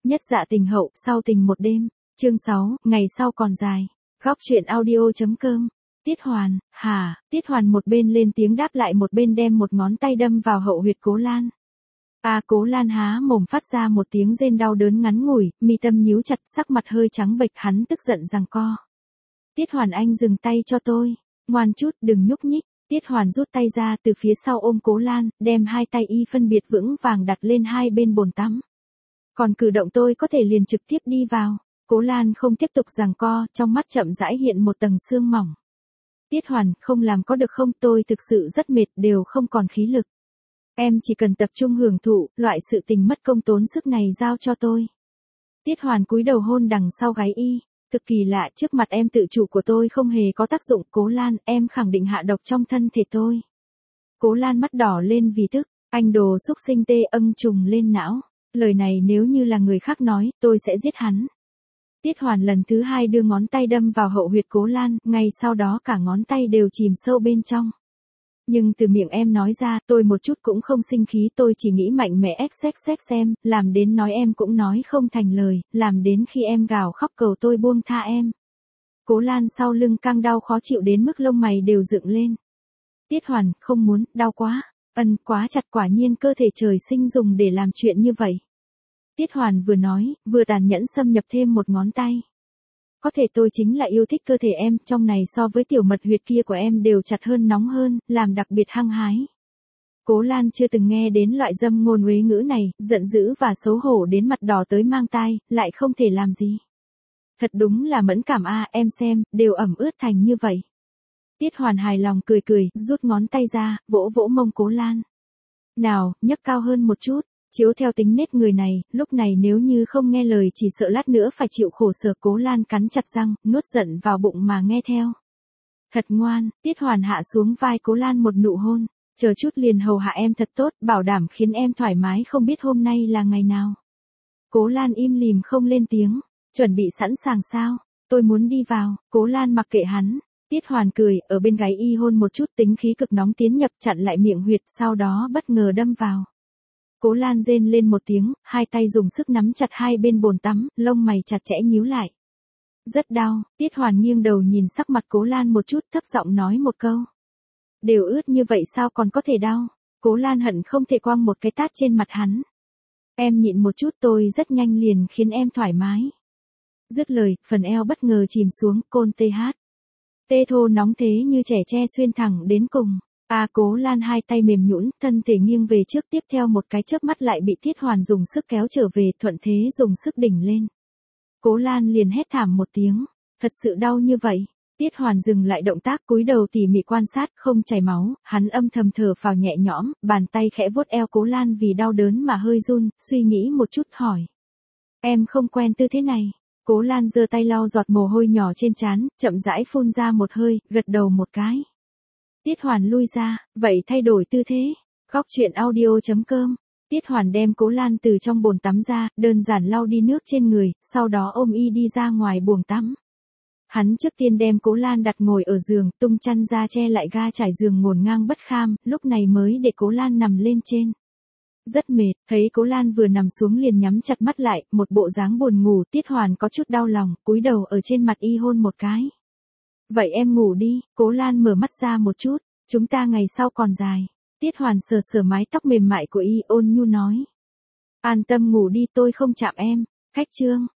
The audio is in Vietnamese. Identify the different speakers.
Speaker 1: Nhất dạ tình hậu, sau tình một đêm. Chương 6, ngày sau còn dài. Góc truyện audio.com. Tiết Hoàn, hả? Tiết Hoàn một bên lên tiếng đáp lại một bên đem một ngón tay đâm vào hậu huyệt Cố Lan. Cố Lan há mồm phát ra một tiếng rên đau đớn ngắn ngủi, mi tâm nhíu chặt, sắc mặt hơi trắng bệch, hắn tức giận giằng co. Tiết Hoàn, anh dừng tay cho tôi. Ngoan chút, đừng nhúc nhích. Tiết Hoàn rút tay ra từ phía sau ôm Cố Lan, đem hai tay y phân biệt vững vàng đặt lên hai bên bồn tắm. Còn cử động tôi có thể liền trực tiếp đi vào. Cố Lan không tiếp tục giằng co, trong mắt chậm rãi hiện một tầng sương mỏng. Tiết Hoàn, không làm có được không, tôi thực sự rất mệt, đều không còn khí lực. Em chỉ cần tập trung hưởng thụ, loại sự tình mất công tốn sức này giao cho tôi. Tiết Hoàn cúi đầu hôn đằng sau gáy y. Cực kỳ lạ, trước mặt em tự chủ của tôi không hề có tác dụng. Cố Lan, em khẳng định hạ độc trong thân thể tôi. Cố Lan mắt đỏ lên vì tức. Anh đồ xúc sinh tê âng trùng lên não. Lời này nếu như là người khác nói, tôi sẽ giết hắn. Tiết Hoàn lần thứ hai đưa ngón tay đâm vào hậu huyệt Cố Lan, ngay sau đó cả ngón tay đều chìm sâu bên trong. Nhưng từ miệng em nói ra, tôi một chút cũng không sinh khí, tôi chỉ nghĩ mạnh mẽ xx xem, làm đến nói em cũng nói không thành lời, làm đến khi em gào khóc cầu tôi buông tha em. Cố Lan sau lưng căng đau khó chịu đến mức lông mày đều dựng lên. Tiết Hoàn, không muốn, đau quá. Quá chặt, quả nhiên cơ thể trời sinh dùng để làm chuyện như vậy. Tiết Hoàn vừa nói, vừa tàn nhẫn xâm nhập thêm một ngón tay. Có thể tôi chính là yêu thích cơ thể em, trong này so với tiểu mật huyệt kia của em đều chặt hơn, nóng hơn, làm đặc biệt hăng hái. Cố Lan chưa từng nghe đến loại dâm ngôn uế ngữ này, giận dữ và xấu hổ đến mặt đỏ tới mang tai, lại không thể làm gì. Thật đúng là mẫn cảm em xem, đều ẩm ướt thành như vậy. Tiết Hoàn hài lòng cười cười, rút ngón tay ra, vỗ vỗ mông Cố Lan. Nào, nhấc cao hơn một chút. Chiếu theo tính nết người này, lúc này nếu như không nghe lời chỉ sợ lát nữa phải chịu khổ sở. Cố Lan cắn chặt răng, nuốt giận vào bụng mà nghe theo. Thật ngoan. Tiết Hoàn hạ xuống vai Cố Lan một nụ hôn. Chờ chút liền hầu hạ em thật tốt, bảo đảm khiến em thoải mái, không biết hôm nay là ngày nào. Cố Lan im lìm không lên tiếng. Chuẩn bị sẵn sàng sao? Tôi muốn đi vào. Cố Lan mặc kệ hắn. Tiết Hoàn cười, ở bên gáy y hôn một chút, tính khí cực nóng tiến nhập chặn lại miệng huyệt, sau đó bất ngờ đâm vào. Cố Lan rên lên một tiếng, hai tay dùng sức nắm chặt hai bên bồn tắm, lông mày chặt chẽ nhíu lại. Rất đau. Tiết Hoàn nghiêng đầu nhìn sắc mặt Cố Lan một chút, thấp giọng nói một câu. Đều ướt như vậy sao còn có thể đau? Cố Lan hận không thể quăng một cái tát trên mặt hắn. Em nhịn một chút, tôi rất nhanh liền khiến em thoải mái. Dứt lời, phần eo bất ngờ chìm xuống, côn tê thô nóng thế như trẻ tre xuyên thẳng đến cùng. Cố Lan hai tay mềm nhũn, thân thể nghiêng về trước, tiếp theo một cái chớp mắt lại bị Tiết Hoàn dùng sức kéo trở về, thuận thế dùng sức đỉnh lên. Cố Lan liền hét thảm một tiếng, thật sự đau như vậy. Tiết Hoàn dừng lại động tác, cúi đầu tỉ mỉ quan sát, không chảy máu, hắn âm thầm thở phào nhẹ nhõm, bàn tay khẽ vuốt eo Cố Lan vì đau đớn mà hơi run, suy nghĩ một chút hỏi. Em không quen tư thế này. Cố Lan giơ tay lau giọt mồ hôi nhỏ trên trán, chậm rãi phun ra một hơi, gật đầu một cái. Tiết Hoàn lui ra, vậy thay đổi tư thế. Góc truyện audio.com. Tiết Hoàn đem Cố Lan từ trong bồn tắm ra, đơn giản lau đi nước trên người, sau đó ôm y đi ra ngoài buồng tắm. Hắn trước tiên đem Cố Lan đặt ngồi ở giường, tung chăn ra che lại ga trải giường ngổn ngang bất kham, lúc này mới để Cố Lan nằm lên trên. Rất mệt, thấy Cố Lan vừa nằm xuống liền nhắm chặt mắt lại, một bộ dáng buồn ngủ. Tiết Hoàn có chút đau lòng, cúi đầu ở trên mặt y hôn một cái. Vậy em ngủ đi. Cố Lan mở mắt ra một chút, chúng ta ngày sau còn dài. Tiết Hoàn sờ sờ mái tóc mềm mại của y, ôn nhu nói. An tâm ngủ đi, tôi không chạm em. Cách chương.